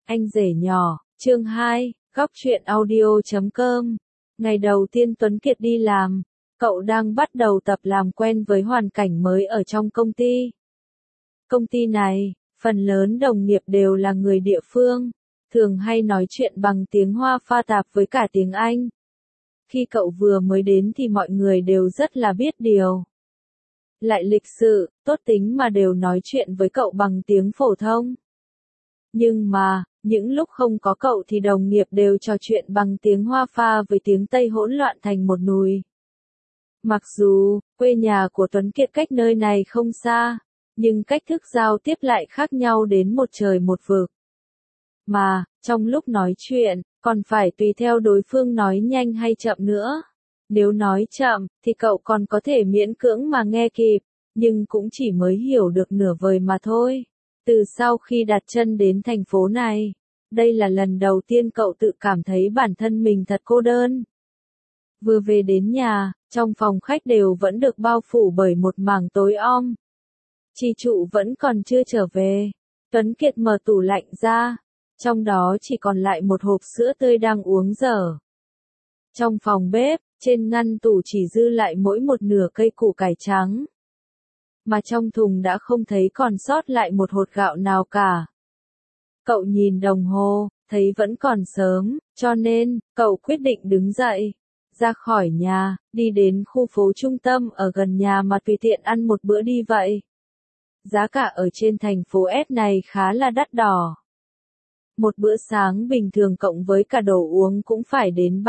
Anh rể nhỏ, chương 2, góc truyện audio.com. Ngày đầu tiên Tuấn Kiệt đi làm, cậu đang bắt đầu tập làm quen với hoàn cảnh mới ở trong công ty. Công ty này, phần lớn đồng nghiệp đều là người địa phương, thường hay nói chuyện bằng tiếng Hoa pha tạp với cả tiếng Anh. Khi cậu vừa mới đến thì mọi người đều rất là biết điều. Lại lịch sự, tốt tính mà đều nói chuyện với cậu bằng tiếng phổ thông. Nhưng mà, những lúc không có cậu thì đồng nghiệp đều trò chuyện bằng tiếng Hoa pha với tiếng Tây hỗn loạn thành một nùi. Mặc dù, quê nhà của Tuấn Kiệt cách nơi này không xa, nhưng cách thức giao tiếp lại khác nhau đến một trời một vực. Mà, trong lúc nói chuyện, còn phải tùy theo đối phương nói nhanh hay chậm nữa. Nếu nói chậm, thì cậu còn có thể miễn cưỡng mà nghe kịp, nhưng cũng chỉ mới hiểu được nửa vời mà thôi. Từ sau khi đặt chân đến thành phố này, đây là lần đầu tiên cậu tự cảm thấy bản thân mình thật cô đơn. Vừa về đến nhà, trong phòng khách đều vẫn được bao phủ bởi một mảng tối om. Chị Trụ vẫn còn chưa trở về. Tuấn Kiệt mở tủ lạnh ra, trong đó chỉ còn lại một hộp sữa tươi đang uống dở. Trong phòng bếp, trên ngăn tủ chỉ dư lại mỗi một nửa cây củ cải trắng. Mà trong thùng đã không thấy còn sót lại một hột gạo nào cả. Cậu nhìn đồng hồ, thấy vẫn còn sớm, cho nên, cậu quyết định đứng dậy, ra khỏi nhà, đi đến khu phố trung tâm ở gần nhà mà tùy tiện ăn một bữa đi vậy. Giá cả ở trên thành phố S này khá là đắt đỏ. Một bữa sáng bình thường cộng với cả đồ uống cũng phải đến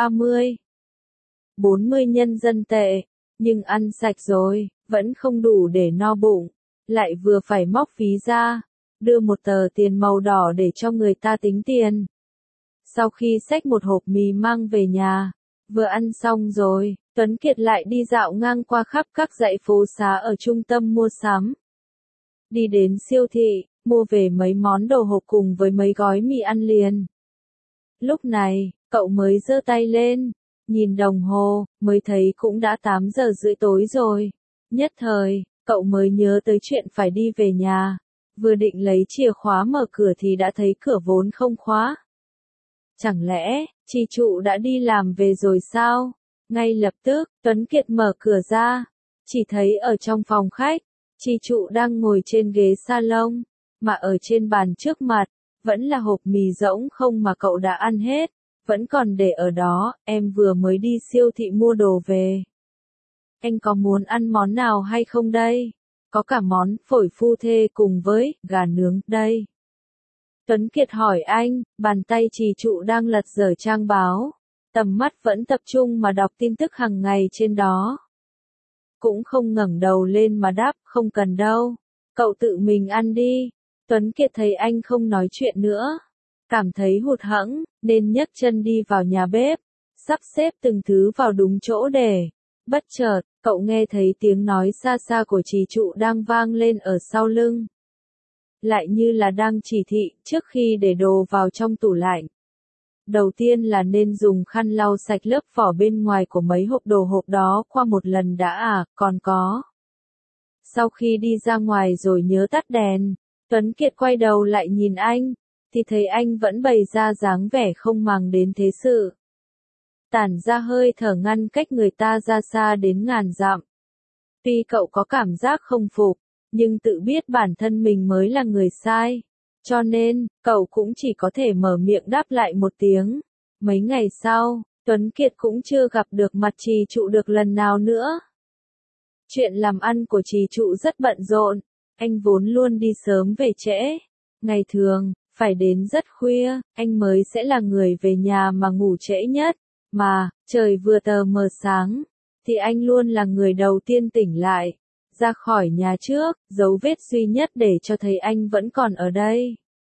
30-40 nhân dân tệ, nhưng ăn sạch rồi, vẫn không đủ để no bụng, lại vừa phải móc ví ra, đưa một tờ tiền màu đỏ để cho người ta tính tiền. Sau khi xách một hộp mì mang về nhà, vừa ăn xong rồi, Tuấn Kiệt lại đi dạo ngang qua khắp các dãy phố xá ở trung tâm mua sắm. Đi đến siêu thị, mua về mấy món đồ hộp cùng với mấy gói mì ăn liền. Lúc này, cậu mới giơ tay lên, nhìn đồng hồ, mới thấy cũng đã 8 giờ rưỡi tối rồi. Nhất thời, cậu mới nhớ tới chuyện phải đi về nhà. Vừa định lấy chìa khóa mở cửa thì đã thấy cửa vốn không khóa. Chẳng lẽ, chị Trụ đã đi làm về rồi sao? Ngay lập tức, Tuấn Kiệt mở cửa ra. Chỉ thấy ở trong phòng khách, chị Trụ đang ngồi trên ghế salon, mà ở trên bàn trước mặt, vẫn là hộp mì rỗng không mà cậu đã ăn hết, vẫn còn để ở đó, em vừa mới đi siêu thị mua đồ về. Anh có muốn ăn món nào hay không đây? Có cả món phổi phu thê cùng với gà nướng đây. Tuấn Kiệt hỏi anh, bàn tay chị Trụ đang lật dở trang báo, tầm mắt vẫn tập trung mà đọc tin tức hàng ngày trên đó. Cũng không ngẩng đầu lên mà đáp, không cần đâu, cậu tự mình ăn đi. Tuấn Kiệt thấy anh không nói chuyện nữa, cảm thấy hụt hẫng, nên nhấc chân đi vào nhà bếp, sắp xếp từng thứ vào đúng chỗ để. Bất chợt, cậu nghe thấy tiếng nói xa xa của chị Trụ đang vang lên ở sau lưng. Lại như là đang chỉ thị trước khi để đồ vào trong tủ lạnh. Đầu tiên là nên dùng khăn lau sạch lớp vỏ bên ngoài của mấy hộp đồ hộp đó qua một lần đã còn có. Sau khi đi ra ngoài rồi nhớ tắt đèn, Tuấn Kiệt quay đầu lại nhìn anh, thì thấy anh vẫn bày ra dáng vẻ không màng đến thế sự. Tản ra hơi thở ngăn cách người ta ra xa đến ngàn dặm. Tuy cậu có cảm giác không phục, nhưng tự biết bản thân mình mới là người sai. Cho nên, cậu cũng chỉ có thể mở miệng đáp lại một tiếng. Mấy ngày sau, Tuấn Kiệt cũng chưa gặp được mặt chị Trụ được lần nào nữa. Chuyện làm ăn của chị Trụ rất bận rộn, anh vốn luôn đi sớm về trễ. Ngày thường, phải đến rất khuya, anh mới sẽ là người về nhà mà ngủ trễ nhất. Mà, trời vừa tờ mờ sáng, thì anh luôn là người đầu tiên tỉnh lại. Ra khỏi nhà trước, dấu vết duy nhất để cho thấy anh vẫn còn ở đây.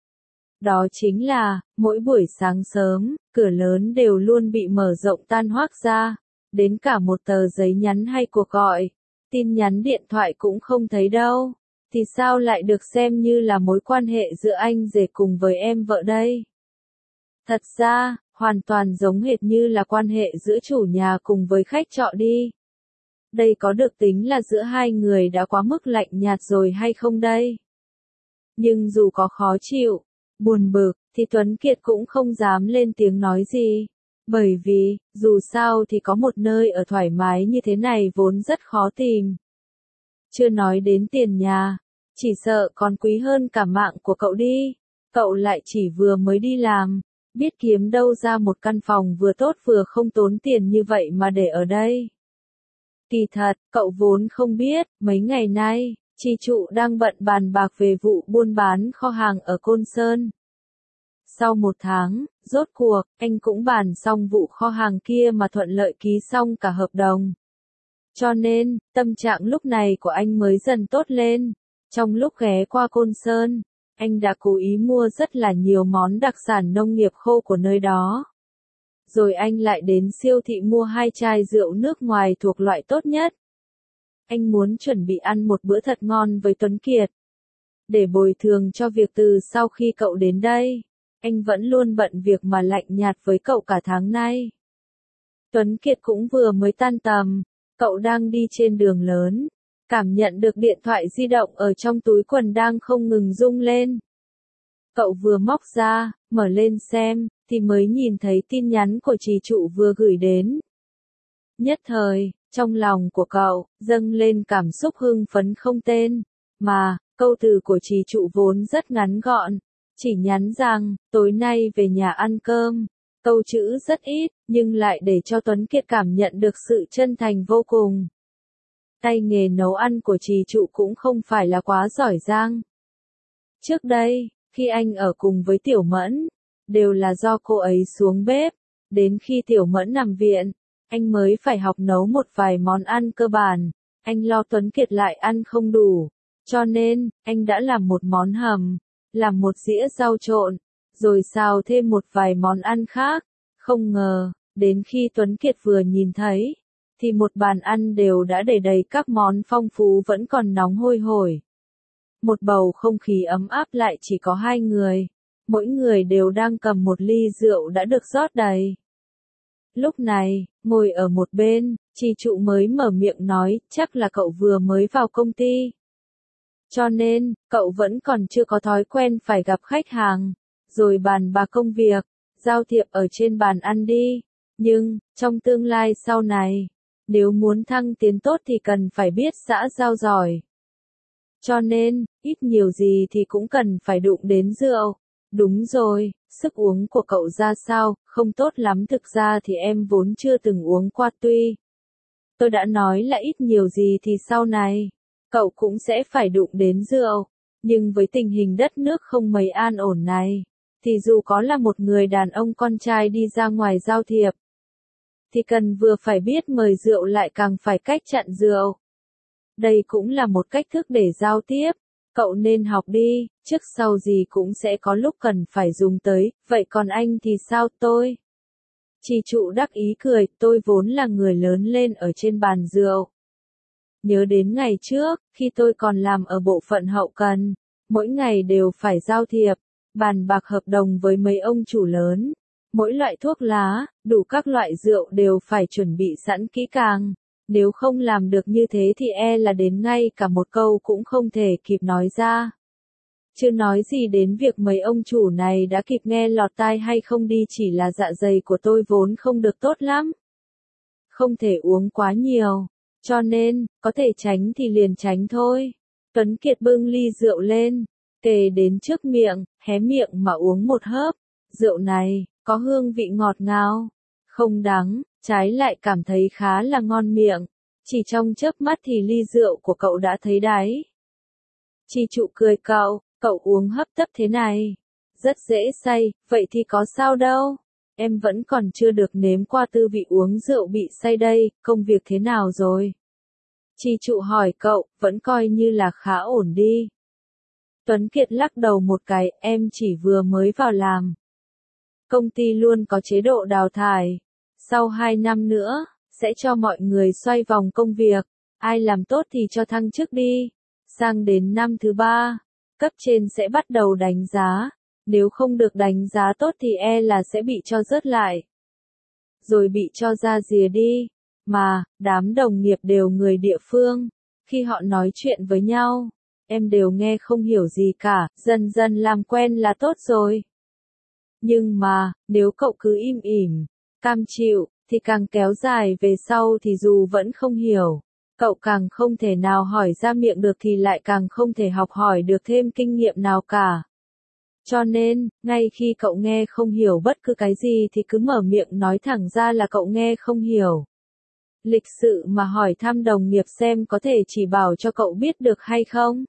Đó chính là, mỗi buổi sáng sớm, cửa lớn đều luôn bị mở rộng tan hoác ra, đến cả một tờ giấy nhắn hay cuộc gọi, tin nhắn điện thoại cũng không thấy đâu, thì sao lại được xem như là mối quan hệ giữa anh rể cùng với em vợ đây? Thật ra, hoàn toàn giống hệt như là quan hệ giữa chủ nhà cùng với khách trọ đi. Đây có được tính là giữa hai người đã quá mức lạnh nhạt rồi hay không đây? Nhưng dù có khó chịu, buồn bực, thì Tuấn Kiệt cũng không dám lên tiếng nói gì. Bởi vì, dù sao thì có một nơi ở thoải mái như thế này vốn rất khó tìm. Chưa nói đến tiền nhà, chỉ sợ còn quý hơn cả mạng của cậu đi. Cậu lại chỉ vừa mới đi làm, biết kiếm đâu ra một căn phòng vừa tốt vừa không tốn tiền như vậy mà để ở đây. Kỳ thật, cậu vốn không biết, mấy ngày nay, chị Trụ đang bận bàn bạc về vụ buôn bán kho hàng ở Côn Sơn. Sau 1 tháng, rốt cuộc, anh cũng bàn xong vụ kho hàng kia mà thuận lợi ký xong cả hợp đồng. Cho nên, tâm trạng lúc này của anh mới dần tốt lên. Trong lúc ghé qua Côn Sơn, anh đã cố ý mua rất là nhiều món đặc sản nông nghiệp khô của nơi đó. Rồi anh lại đến siêu thị mua 2 chai rượu nước ngoài thuộc loại tốt nhất. Anh muốn chuẩn bị ăn một bữa thật ngon với Tuấn Kiệt. Để bồi thường cho việc từ sau khi cậu đến đây, anh vẫn luôn bận việc mà lạnh nhạt với cậu cả tháng nay. Tuấn Kiệt cũng vừa mới tan tầm, cậu đang đi trên đường lớn, cảm nhận được điện thoại di động ở trong túi quần đang không ngừng rung lên. Cậu vừa móc ra, mở lên xem, thì mới nhìn thấy tin nhắn của chị Trụ vừa gửi đến. Nhất thời, trong lòng của cậu, dâng lên cảm xúc hưng phấn không tên, mà, câu từ của chị Trụ vốn rất ngắn gọn, chỉ nhắn rằng, tối nay về nhà ăn cơm. Câu chữ rất ít, nhưng lại để cho Tuấn Kiệt cảm nhận được sự chân thành vô cùng. Tay nghề nấu ăn của chị Trụ cũng không phải là quá giỏi giang. Trước đây, khi anh ở cùng với Tiểu Mẫn, đều là do cô ấy xuống bếp, đến khi Tiểu Mẫn nằm viện, anh mới phải học nấu một vài món ăn cơ bản, anh lo Tuấn Kiệt lại ăn không đủ, cho nên, anh đã làm một món hầm, làm một dĩa rau trộn, rồi xào thêm một vài món ăn khác, không ngờ, đến khi Tuấn Kiệt vừa nhìn thấy, thì một bàn ăn đều đã để đầy các món phong phú vẫn còn nóng hôi hổi. Một bầu không khí ấm áp lại chỉ có 2 người, mỗi người đều đang cầm một ly rượu đã được rót đầy. Lúc này, ngồi ở một bên, chị Trụ mới mở miệng nói, chắc là cậu vừa mới vào công ty. Cho nên, cậu vẫn còn chưa có thói quen phải gặp khách hàng, rồi bàn bạc công việc, giao thiệp ở trên bàn ăn đi. Nhưng, trong tương lai sau này, nếu muốn thăng tiến tốt thì cần phải biết xã giao giỏi. Cho nên, ít nhiều gì thì cũng cần phải đụng đến rượu. Đúng rồi, sức uống của cậu ra sao, không tốt lắm, thực ra thì em vốn chưa từng uống qua, tuy tôi đã nói là ít nhiều gì thì sau này, cậu cũng sẽ phải đụng đến rượu. Nhưng với tình hình đất nước không mấy an ổn này, thì dù có là một người đàn ông con trai đi ra ngoài giao thiệp, thì cần vừa phải biết mời rượu lại càng phải cách chặn rượu. Đây cũng là một cách thức để giao tiếp, cậu nên học đi, trước sau gì cũng sẽ có lúc cần phải dùng tới, vậy còn anh thì sao tôi? Chị Trụ đắc ý cười, tôi vốn là người lớn lên ở trên bàn rượu. Nhớ đến ngày trước, khi tôi còn làm ở bộ phận hậu cần, mỗi ngày đều phải giao thiệp, bàn bạc hợp đồng với mấy ông chủ lớn. Mỗi loại thuốc lá, đủ các loại rượu đều phải chuẩn bị sẵn kỹ càng. Nếu không làm được như thế thì e là đến ngay cả một câu cũng không thể kịp nói ra. Chưa nói gì đến việc mấy ông chủ này đã kịp nghe lọt tai hay không đi, chỉ là dạ dày của tôi vốn không được tốt lắm. Không thể uống quá nhiều, cho nên, có thể tránh thì liền tránh thôi. Tuấn Kiệt bưng ly rượu lên, kề đến trước miệng, hé miệng mà uống một hớp. Rượu này, có hương vị ngọt ngào, không đắng, trái lại cảm thấy khá là ngon miệng. Chỉ trong chớp mắt thì ly rượu của cậu đã thấy đáy. Chị Trụ cười, cậu uống hấp tấp thế này, rất dễ say, vậy thì có sao đâu. Em vẫn còn chưa được nếm qua tư vị uống rượu bị say đây, công việc thế nào rồi? Chị Trụ hỏi cậu, vẫn coi như là khá ổn đi. Tuấn Kiệt lắc đầu một cái, em chỉ vừa mới vào làm. Công ty luôn có chế độ đào thải. Sau 2 năm nữa, sẽ cho mọi người xoay vòng công việc. Ai làm tốt thì cho thăng chức đi. Sang đến năm thứ 3, cấp trên sẽ bắt đầu đánh giá. Nếu không được đánh giá tốt thì e là sẽ bị cho rớt lại. Rồi bị cho ra rìa đi. Mà, đám đồng nghiệp đều người địa phương. Khi họ nói chuyện với nhau, em đều nghe không hiểu gì cả. Dần dần làm quen là tốt rồi. Nhưng mà, nếu cậu cứ im ỉm, cam chịu, thì càng kéo dài về sau thì dù vẫn không hiểu, cậu càng không thể nào hỏi ra miệng được thì lại càng không thể học hỏi được thêm kinh nghiệm nào cả. Cho nên, ngay khi cậu nghe không hiểu bất cứ cái gì thì cứ mở miệng nói thẳng ra là cậu nghe không hiểu. Lịch sự mà hỏi thăm đồng nghiệp xem có thể chỉ bảo cho cậu biết được hay không.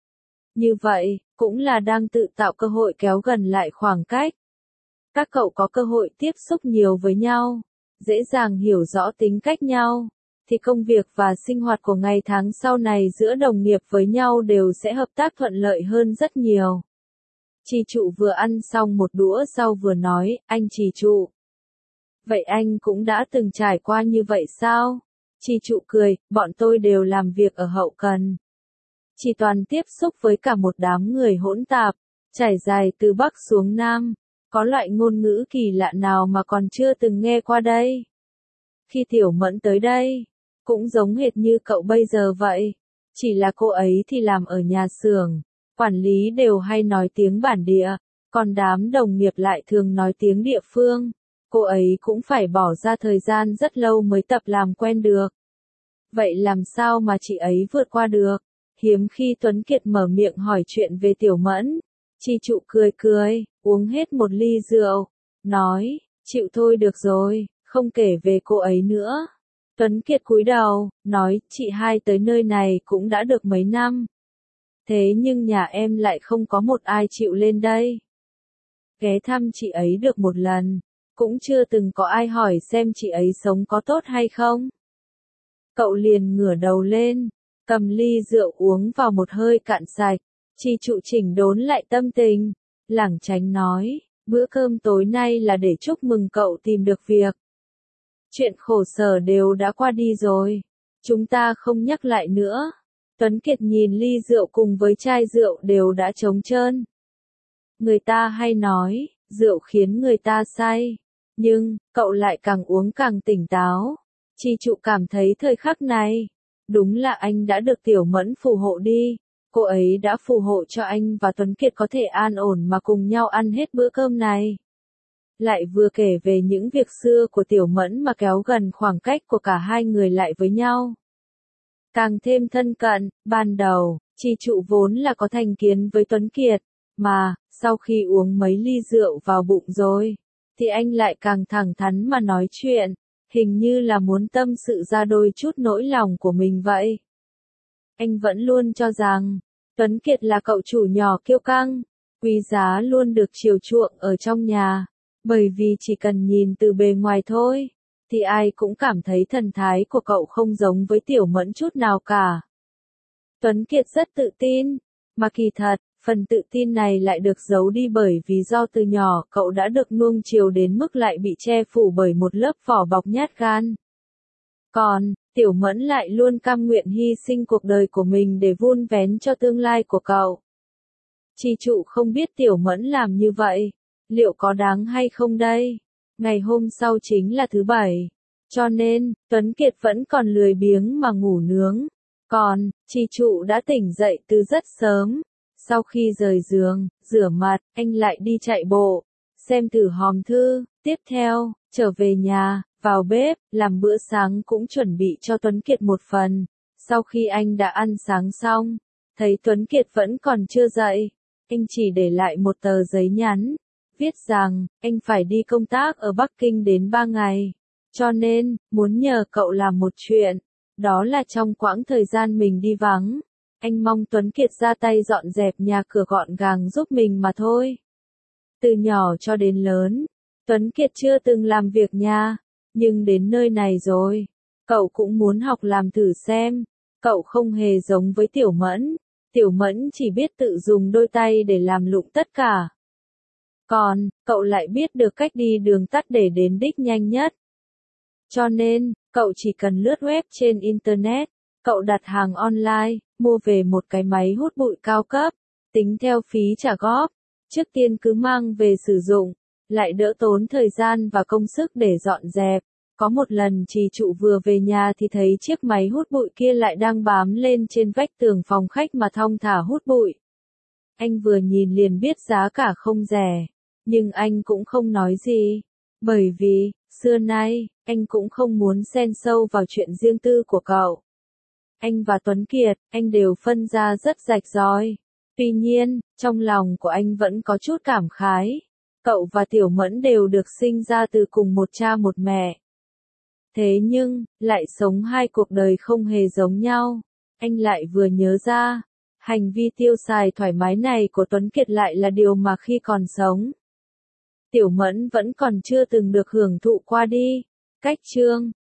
Như vậy, cũng là đang tự tạo cơ hội kéo gần lại khoảng cách. Các cậu có cơ hội tiếp xúc nhiều với nhau, dễ dàng hiểu rõ tính cách nhau, thì công việc và sinh hoạt của ngày tháng sau này giữa đồng nghiệp với nhau đều sẽ hợp tác thuận lợi hơn rất nhiều. Chị Trụ vừa ăn xong một đũa rau vừa nói, anh chị Trụ. Vậy anh cũng đã từng trải qua như vậy sao? Chị Trụ cười, bọn tôi đều làm việc ở hậu cần. Chị toàn tiếp xúc với cả một đám người hỗn tạp, trải dài từ Bắc xuống Nam. Có loại ngôn ngữ kỳ lạ nào mà còn chưa từng nghe qua đây? Khi Tiểu Mẫn tới đây, cũng giống hệt như cậu bây giờ vậy. Chỉ là cô ấy thì làm ở nhà xưởng, quản lý đều hay nói tiếng bản địa, còn đám đồng nghiệp lại thường nói tiếng địa phương. Cô ấy cũng phải bỏ ra thời gian rất lâu mới tập làm quen được. Vậy làm sao mà chị ấy vượt qua được? Hiếm khi Tuấn Kiệt mở miệng hỏi chuyện về Tiểu Mẫn. Chị Trụ cười cười, uống hết một ly rượu, nói, chịu thôi được rồi, không kể về cô ấy nữa. Tuấn Kiệt cúi đầu, nói, chị hai tới nơi này cũng đã được mấy năm. Thế nhưng nhà em lại không có một ai chịu lên đây. Ghé thăm chị ấy được một lần, cũng chưa từng có ai hỏi xem chị ấy sống có tốt hay không. Cậu liền ngửa đầu lên, cầm ly rượu uống vào một hơi cạn sạch. Chị Trụ chỉnh đốn lại tâm tình, lảng tránh nói, bữa cơm tối nay là để chúc mừng cậu tìm được việc. Chuyện khổ sở đều đã qua đi rồi, chúng ta không nhắc lại nữa. Tuấn Kiệt nhìn ly rượu cùng với chai rượu đều đã trống trơn. Người ta hay nói, rượu khiến người ta say, nhưng, cậu lại càng uống càng tỉnh táo. Chị Trụ cảm thấy thời khắc này, đúng là anh đã được Tiểu Mẫn phù hộ đi. Cô ấy đã phù hộ cho anh và Tuấn Kiệt có thể an ổn mà cùng nhau ăn hết bữa cơm này. Lại vừa kể về những việc xưa của Tiểu Mẫn mà kéo gần khoảng cách của cả hai người lại với nhau. Càng thêm thân cận, ban đầu, chị Trụ vốn là có thành kiến với Tuấn Kiệt, mà, sau khi uống mấy ly rượu vào bụng rồi, thì anh lại càng thẳng thắn mà nói chuyện, hình như là muốn tâm sự ra đôi chút nỗi lòng của mình vậy. Anh vẫn luôn cho rằng, Tuấn Kiệt là cậu chủ nhỏ kiêu căng, quý giá luôn được chiều chuộng ở trong nhà, bởi vì chỉ cần nhìn từ bề ngoài thôi, thì ai cũng cảm thấy thần thái của cậu không giống với Tiểu Mẫn chút nào cả. Tuấn Kiệt rất tự tin, mà kỳ thật, phần tự tin này lại được giấu đi bởi vì do từ nhỏ cậu đã được nuông chiều đến mức lại bị che phủ bởi một lớp vỏ bọc nhát gan. Còn, Tiểu Mẫn lại luôn cam nguyện hy sinh cuộc đời của mình để vun vén cho tương lai của cậu. Chị Trụ không biết Tiểu Mẫn làm như vậy, liệu có đáng hay không đây? Ngày hôm sau chính là thứ Bảy, cho nên, Tuấn Kiệt vẫn còn lười biếng mà ngủ nướng. Còn, chị Trụ đã tỉnh dậy từ rất sớm. Sau khi rời giường, rửa mặt, anh lại đi chạy bộ, xem thử hòm thư, tiếp theo, trở về nhà, vào bếp, làm bữa sáng cũng chuẩn bị cho Tuấn Kiệt một phần. Sau khi anh đã ăn sáng xong, thấy Tuấn Kiệt vẫn còn chưa dậy, anh chỉ để lại một tờ giấy nhắn, viết rằng, anh phải đi công tác ở Bắc Kinh đến 3 ngày, cho nên, muốn nhờ cậu làm một chuyện, đó là trong quãng thời gian mình đi vắng, anh mong Tuấn Kiệt ra tay dọn dẹp nhà cửa gọn gàng giúp mình mà thôi. Từ nhỏ cho đến lớn, Tuấn Kiệt chưa từng làm việc nhà, nhưng đến nơi này rồi, cậu cũng muốn học làm thử xem. Cậu không hề giống với Tiểu Mẫn, Tiểu Mẫn chỉ biết tự dùng đôi tay để làm lụng tất cả. Còn, cậu lại biết được cách đi đường tắt để đến đích nhanh nhất. Cho nên, cậu chỉ cần lướt web trên Internet, cậu đặt hàng online, mua về một cái máy hút bụi cao cấp, tính theo phí trả góp. Trước tiên cứ mang về sử dụng, lại đỡ tốn thời gian và công sức để dọn dẹp. Có một lần chị Trụ vừa về nhà thì thấy chiếc máy hút bụi kia lại đang bám lên trên vách tường phòng khách mà thong thả hút bụi. Anh vừa nhìn liền biết giá cả không rẻ. Nhưng anh cũng không nói gì. Bởi vì, xưa nay, anh cũng không muốn xen sâu vào chuyện riêng tư của cậu. Anh và Tuấn Kiệt, anh đều phân ra rất rạch ròi. Tuy nhiên, trong lòng của anh vẫn có chút cảm khái. Cậu và Tiểu Mẫn đều được sinh ra từ cùng một cha một mẹ. Thế nhưng, lại sống hai cuộc đời không hề giống nhau. Anh lại vừa nhớ ra, hành vi tiêu xài thoải mái này của Tuấn Kiệt lại là điều mà khi còn sống, Tiểu Mẫn vẫn còn chưa từng được hưởng thụ qua đi. Cách chương